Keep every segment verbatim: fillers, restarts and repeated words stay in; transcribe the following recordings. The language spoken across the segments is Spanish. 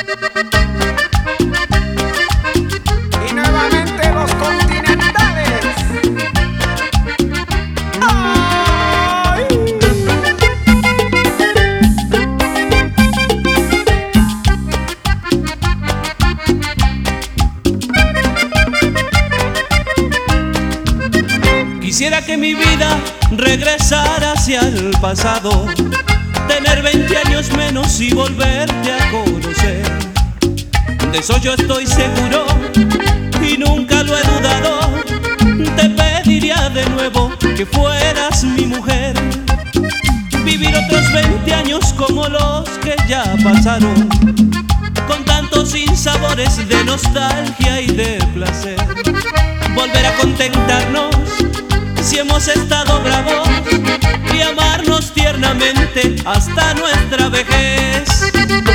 Y nuevamente los continentales. ¡Ay! Quisiera que mi vida regresara hacia el pasado, tener veinte años menos y volverte a conocer. De eso yo estoy seguro y nunca lo he dudado. Te pediría de nuevo que fueras mi mujer, vivir otros veinte años como los que ya pasaron, con tantos sinsabores de nostalgia y de placer. Volver a contentarnos si hemos estado bravos y amarnos tiernamente hasta nuestra vejez.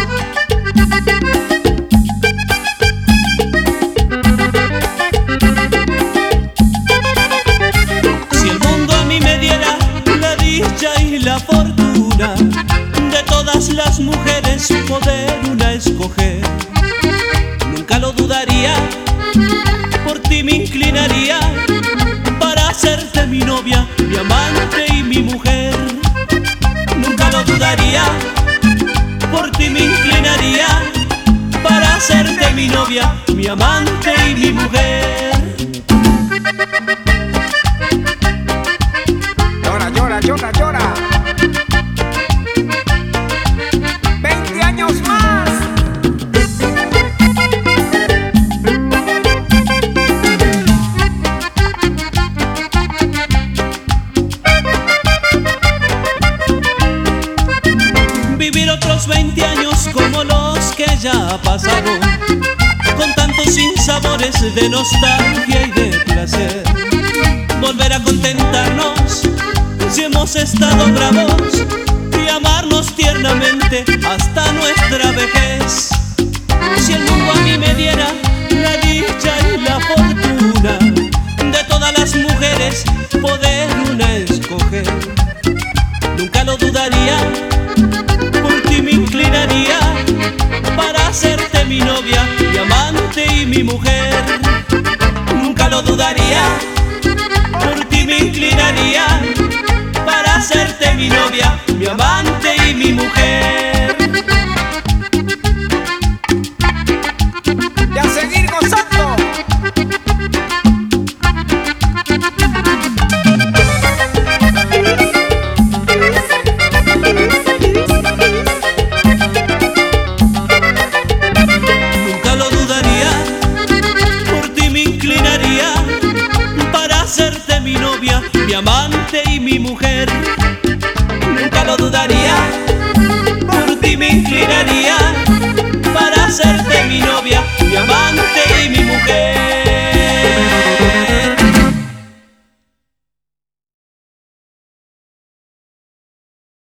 Si el mundo a mí me diera la dicha y la fortuna de todas las mujeres poder una escoger, nunca lo dudaría, por ti me inclinaría para hacerte mi novia, mi amante y mi mujer. Nunca lo dudaría, por ti me inclinaría para hacerte mi novia, mi amante y mi mujer. Llora, llora, llora, llora. veinte años más. Vivir otros veinte años como los que ya pasaron, con tantos sinsabores de nostalgia y de placer. Volver a contentarnos si hemos estado bravos y amarnos tiernamente hasta nuestra vejez. Si el mundo a mí me diera la dicha y la fortuna de todas las mujeres poder una escoger, nunca lo dudaría, por ti me inclinaría para hacerte mi novia, mi amante y mi mujer. Nunca lo dudaría, por ti me inclinaría para hacerte mi novia, mi amante y mi mujer. Y a seguir gozando. Nunca lo dudaría, por ti me inclinaría para hacerte mi novia, mi amante y mi mujer.